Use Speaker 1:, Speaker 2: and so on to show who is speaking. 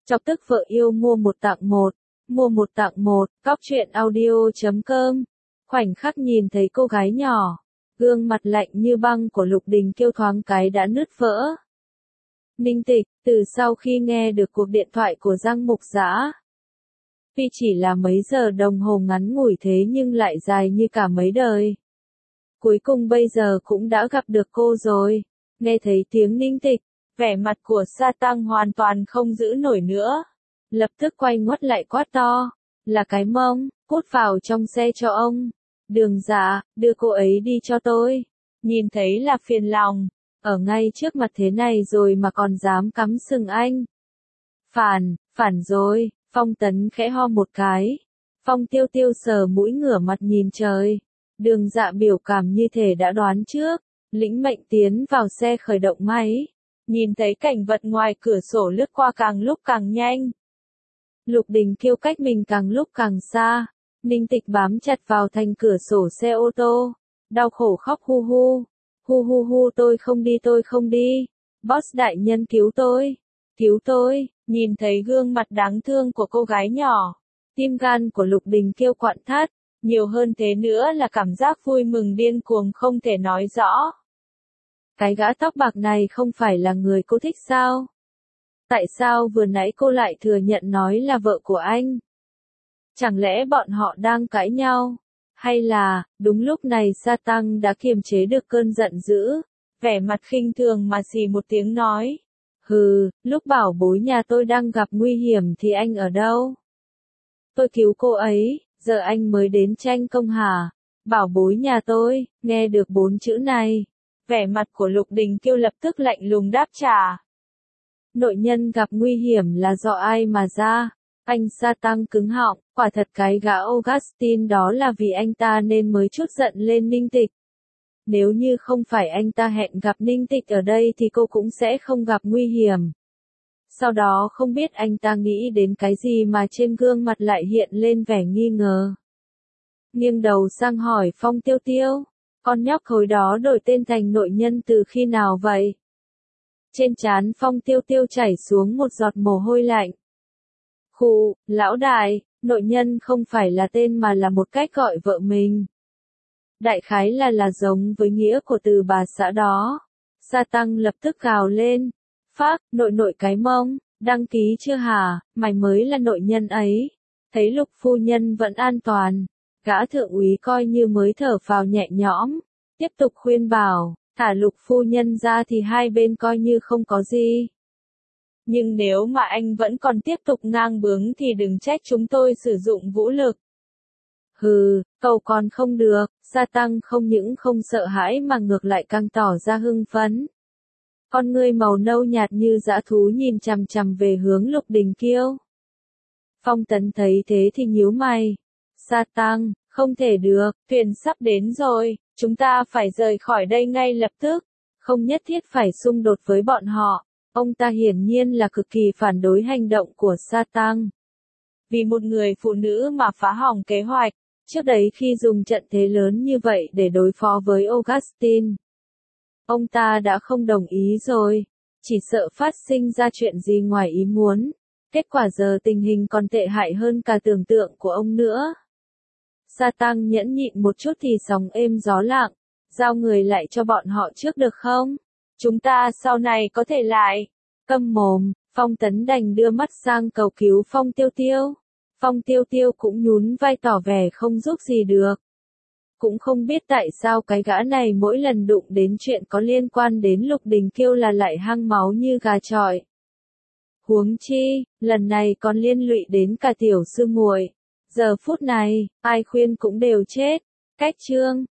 Speaker 1: Chọc tức vợ yêu mua một tặng một. Mua một tặng một, Cóc truyện audio.com. Khoảnh khắc nhìn thấy cô gái nhỏ, gương mặt lạnh như băng của Lục Đình Kiêu thoáng cái đã nứt vỡ. Ninh Tịch, từ sau khi nghe được cuộc điện thoại của Giang Mục Dã, tuy chỉ là mấy giờ đồng hồ ngắn ngủi thế nhưng lại dài như cả mấy đời. Cuối cùng bây giờ cũng đã gặp được cô rồi. Nghe thấy tiếng Ninh Tịch, vẻ mặt của Sa Tăng hoàn toàn không giữ nổi nữa. Lập tức quay ngoắt lại quát to, là cái mông, cút vào trong xe cho ông. Đường Dạ, đưa cô ấy đi cho tôi. Nhìn thấy là phiền lòng, ở ngay trước mặt thế này rồi mà còn dám cắm sừng anh. Phản rồi, Phong Tấn khẽ ho một cái. Phong Tiêu Tiêu sờ mũi ngửa mặt nhìn trời. Đường Dạ biểu cảm như thể đã đoán trước, lĩnh mệnh tiến vào xe khởi động máy. Nhìn thấy cảnh vật ngoài cửa sổ lướt qua càng lúc càng nhanh. Lục Đình Kiêu cách mình càng lúc càng xa. Ninh Tịch bám chặt vào thành cửa sổ xe ô tô. Đau khổ khóc hu hu. Hu hu hu, tôi không đi. Boss đại nhân cứu tôi. Cứu tôi. Nhìn thấy gương mặt đáng thương của cô gái nhỏ. Tim gan của Lục Đình Kiêu quặn thắt. Nhiều hơn thế nữa là cảm giác vui mừng điên cuồng không thể nói rõ. Cái gã tóc bạc này không phải là người cô thích sao? Tại sao vừa nãy cô lại thừa nhận nói là vợ của anh? Chẳng lẽ bọn họ đang cãi nhau? Hay là, đúng lúc này Sa Tăng đã kiềm chế được cơn giận dữ, vẻ mặt khinh thường mà xì một tiếng nói. Hừ, lúc bảo bối nhà tôi đang gặp nguy hiểm thì anh ở đâu? Tôi cứu cô ấy, giờ anh mới đến tranh công hả? Bảo bối nhà tôi, nghe được 4 chữ này. Vẻ mặt của Lục Đình Kiêu lập tức lạnh lùng đáp trả. Nội nhân gặp nguy hiểm là do ai mà ra? Anh Sa Tăng cứng họng, quả thật cái gã Augustin đó là vì anh ta nên mới chút giận lên Ninh Tịch. Nếu như không phải anh ta hẹn gặp Ninh Tịch ở đây thì cô cũng sẽ không gặp nguy hiểm. Sau đó không biết anh ta nghĩ đến cái gì mà trên gương mặt lại hiện lên vẻ nghi ngờ. Nghiêng đầu sang hỏi Phong Tiêu Tiêu, con nhóc khối đó đổi tên thành nội nhân từ khi nào vậy? Trên trán Phong Tiêu Tiêu chảy xuống một giọt mồ hôi lạnh. Khụ, lão đại, nội nhân không phải là tên mà là một cách gọi vợ mình. Đại khái là giống với nghĩa của từ bà xã đó. Sa Tăng lập tức gào lên. Phác, nội cái mông, đăng ký chưa hả, mày mới là nội nhân ấy. Thấy Lục phu nhân vẫn an toàn, gã thượng úy coi như mới thở phào nhẹ nhõm. Tiếp tục khuyên bảo, thả Lục phu nhân ra thì hai bên coi như không có gì. Nhưng nếu mà anh vẫn còn tiếp tục ngang bướng thì đừng trách chúng tôi sử dụng vũ lực. Hừ, cầu còn không được, Sa Tăng không những không sợ hãi mà ngược lại càng tỏ ra hưng phấn. Con ngươi màu nâu nhạt như dã thú nhìn chằm chằm về hướng Lục Đình Kiêu. Phong Tấn thấy thế thì nhíu mày. Sa Tăng, không thể được, thuyền sắp đến rồi, chúng ta phải rời khỏi đây ngay lập tức. Không nhất thiết phải xung đột với bọn họ. Ông ta hiển nhiên là cực kỳ phản đối hành động của Sa Tăng. Vì một người phụ nữ mà phá hỏng kế hoạch, trước đấy khi dùng trận thế lớn như vậy để đối phó với Augustin. Ông ta đã không đồng ý rồi, chỉ sợ phát sinh ra chuyện gì ngoài ý muốn. Kết quả giờ tình hình còn tệ hại hơn cả tưởng tượng của ông nữa. Sa Tăng nhẫn nhịn một chút thì sóng êm gió lặng, giao người lại cho bọn họ trước được không? Chúng ta sau này có thể lại. Câm mồm, Phong Tấn đành đưa mắt sang cầu cứu Phong Tiêu Tiêu. Phong Tiêu Tiêu cũng nhún vai tỏ vẻ không giúp gì được. Cũng không biết tại sao cái gã này mỗi lần đụng đến chuyện có liên quan đến Lục Đình Kiêu là lại hăng máu như gà chọi. Huống chi, lần này còn liên lụy đến cả tiểu sư muội. Giờ phút này, ai khuyên cũng đều chết. Cách chương